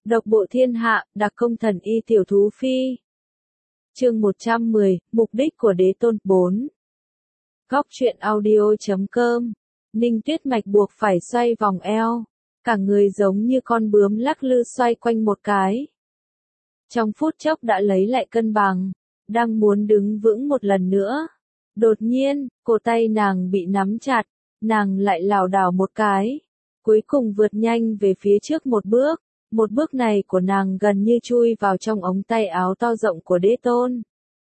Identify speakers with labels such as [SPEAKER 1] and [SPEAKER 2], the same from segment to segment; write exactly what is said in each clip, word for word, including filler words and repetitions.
[SPEAKER 1] Độc bộ thiên hạ, đặc công thần y tiểu thú phi. Chương một trăm mười, mục đích của đế tôn. bốn. Góc truyện audio chấm com. Ninh Tuyết Mạch buộc phải xoay vòng eo, cả người giống như con bướm lắc lư xoay quanh một cái. Trong phút chốc đã lấy lại cân bằng, đang muốn đứng vững một lần nữa. Đột nhiên, cổ tay nàng bị nắm chặt, nàng lại lảo đảo một cái, cuối cùng vượt nhanh về phía trước một bước. Một bước này của nàng gần như chui vào trong ống tay áo to rộng của đế tôn.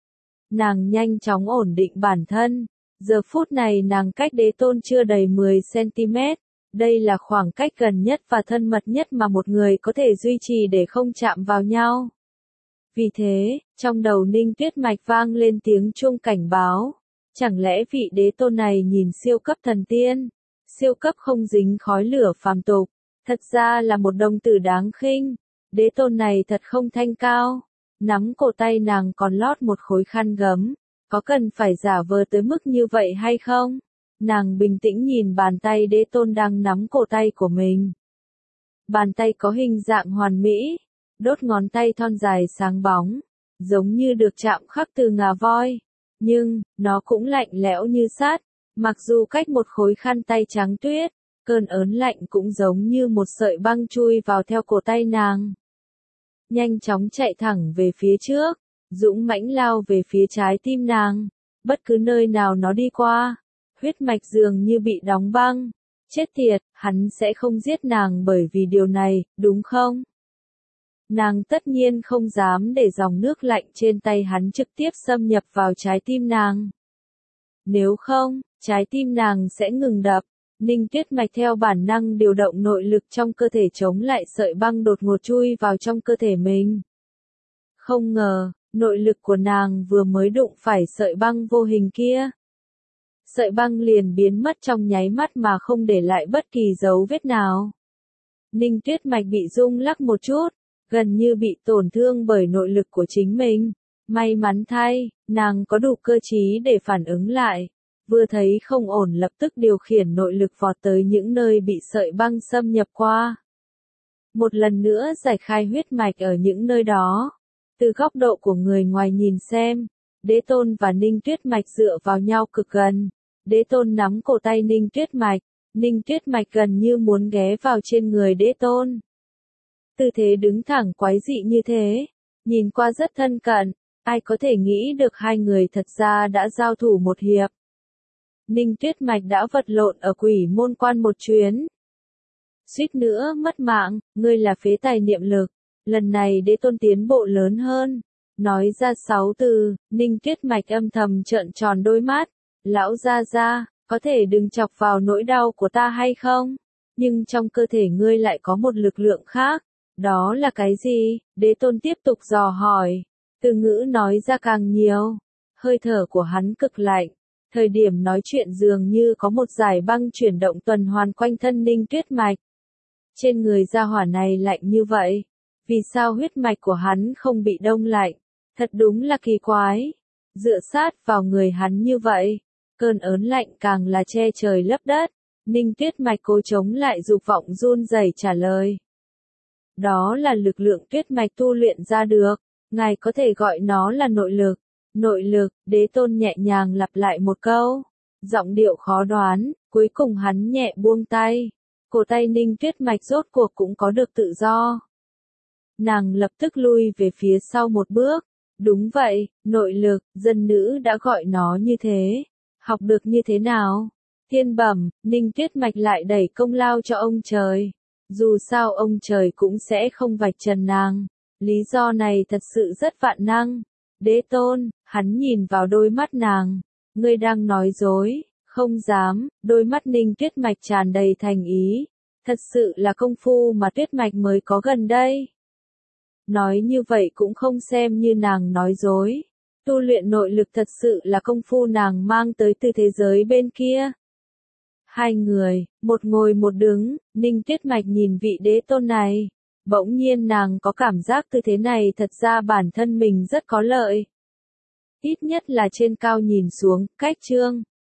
[SPEAKER 1] Nàng nhanh chóng ổn định bản thân. Giờ phút này nàng cách đế tôn chưa đầy mười xăng-ti-mét. Đây là khoảng cách gần nhất và thân mật nhất mà một người có thể duy trì để không chạm vào nhau. Vì thế, trong đầu Ninh Tuyết Mạch vang lên tiếng chuông cảnh báo. Chẳng lẽ vị đế tôn này nhìn siêu cấp thần tiên, siêu cấp không dính khói lửa phàm tục, thật ra là một đồng tử đáng khinh. Đế tôn này thật không thanh cao. Nắm cổ tay nàng còn lót một khối khăn gấm. Có cần phải giả vờ tới mức như vậy hay không? Nàng bình tĩnh nhìn bàn tay đế tôn đang nắm cổ tay của mình. Bàn tay có hình dạng hoàn mỹ, đốt ngón tay thon dài sáng bóng, giống như được chạm khắc từ ngà voi. Nhưng, nó cũng lạnh lẽo như sắt, mặc dù cách một khối khăn tay trắng tuyết. Cơn ớn lạnh cũng giống như một sợi băng chui vào theo cổ tay nàng. Nhanh chóng chạy thẳng về phía trước, dũng mãnh lao về phía trái tim nàng. Bất cứ nơi nào nó đi qua, huyết mạch dường như bị đóng băng. Chết tiệt, hắn sẽ không giết nàng bởi vì điều này, đúng không? Nàng tất nhiên không dám để dòng nước lạnh trên tay hắn trực tiếp xâm nhập vào trái tim nàng. Nếu không, trái tim nàng sẽ ngừng đập. Ninh Tuyết Mạch theo bản năng điều động nội lực trong cơ thể chống lại sợi băng đột ngột chui vào trong cơ thể mình. Không ngờ, nội lực của nàng vừa mới đụng phải sợi băng vô hình kia. Sợi băng liền biến mất trong nháy mắt mà không để lại bất kỳ dấu vết nào. Ninh Tuyết Mạch bị rung lắc một chút, gần như bị tổn thương bởi nội lực của chính mình. May mắn thay, nàng có đủ cơ trí để phản ứng lại. Vừa thấy không ổn lập tức điều khiển nội lực vọt tới những nơi bị sợi băng xâm nhập qua. Một lần nữa giải khai huyết mạch ở những nơi đó. Từ góc độ của người ngoài nhìn xem, đế tôn và Ninh Tuyết Mạch dựa vào nhau cực gần. Đế tôn nắm cổ tay Ninh Tuyết Mạch, Ninh Tuyết Mạch gần như muốn ghé vào trên người đế tôn. Tư thế đứng thẳng quái dị như thế, nhìn qua rất thân cận, ai có thể nghĩ được hai người thật ra đã giao thủ một hiệp. Ninh Tuyết Mạch đã vật lộn ở quỷ môn quan một chuyến. Suýt nữa mất mạng, ngươi là phế tài niệm lực. Lần này đế tôn tiến bộ lớn hơn. Nói ra sáu từ, Ninh Tuyết Mạch âm thầm trợn tròn đôi mắt. Lão gia gia, có thể đừng chọc vào nỗi đau của ta hay không? Nhưng trong cơ thể ngươi lại có một lực lượng khác. Đó là cái gì? Đế tôn tiếp tục dò hỏi. Từ ngữ nói ra càng nhiều. Hơi thở của hắn cực lạnh. Thời điểm nói chuyện dường như có một dải băng chuyển động tuần hoàn quanh thân Ninh Tuyết Mạch. Trên người gia hỏa này lạnh như vậy. Vì sao huyết mạch của hắn không bị đông lạnh? Thật đúng là kỳ quái. Dựa sát vào người hắn như vậy. Cơn ớn lạnh càng là che trời lấp đất. Ninh Tuyết Mạch cố chống lại dục vọng run rẩy trả lời. Đó là lực lượng Tuyết Mạch tu luyện ra được. Ngài có thể gọi nó là nội lực. Nội lực, đế tôn nhẹ nhàng lặp lại một câu. Giọng điệu khó đoán, cuối cùng hắn nhẹ buông tay. Cổ tay Ninh Tuyết Mạch rốt cuộc cũng có được tự do. Nàng lập tức lui về phía sau một bước. Đúng vậy, nội lực, dân nữ đã gọi nó như thế. Học được như thế nào? Thiên bẩm, Ninh Tuyết Mạch lại đẩy công lao cho ông trời. Dù sao ông trời cũng sẽ không vạch trần nàng. Lý do này thật sự rất vạn năng. Đế tôn, hắn nhìn vào đôi mắt nàng. Ngươi đang nói dối, không dám. Đôi mắt Ninh Tuyết Mạch tràn đầy thành ý. Thật sự là công phu mà Tuyết Mạch mới có gần đây. Nói như vậy cũng không xem như nàng nói dối. Tu luyện nội lực thật sự là công phu nàng mang tới từ thế giới bên kia. Hai người, một ngồi một đứng, Ninh Tuyết Mạch nhìn vị đế tôn này. Bỗng nhiên nàng có cảm giác tư thế này thật ra bản thân mình rất có lợi. Ít nhất là trên cao nhìn xuống, cách chương,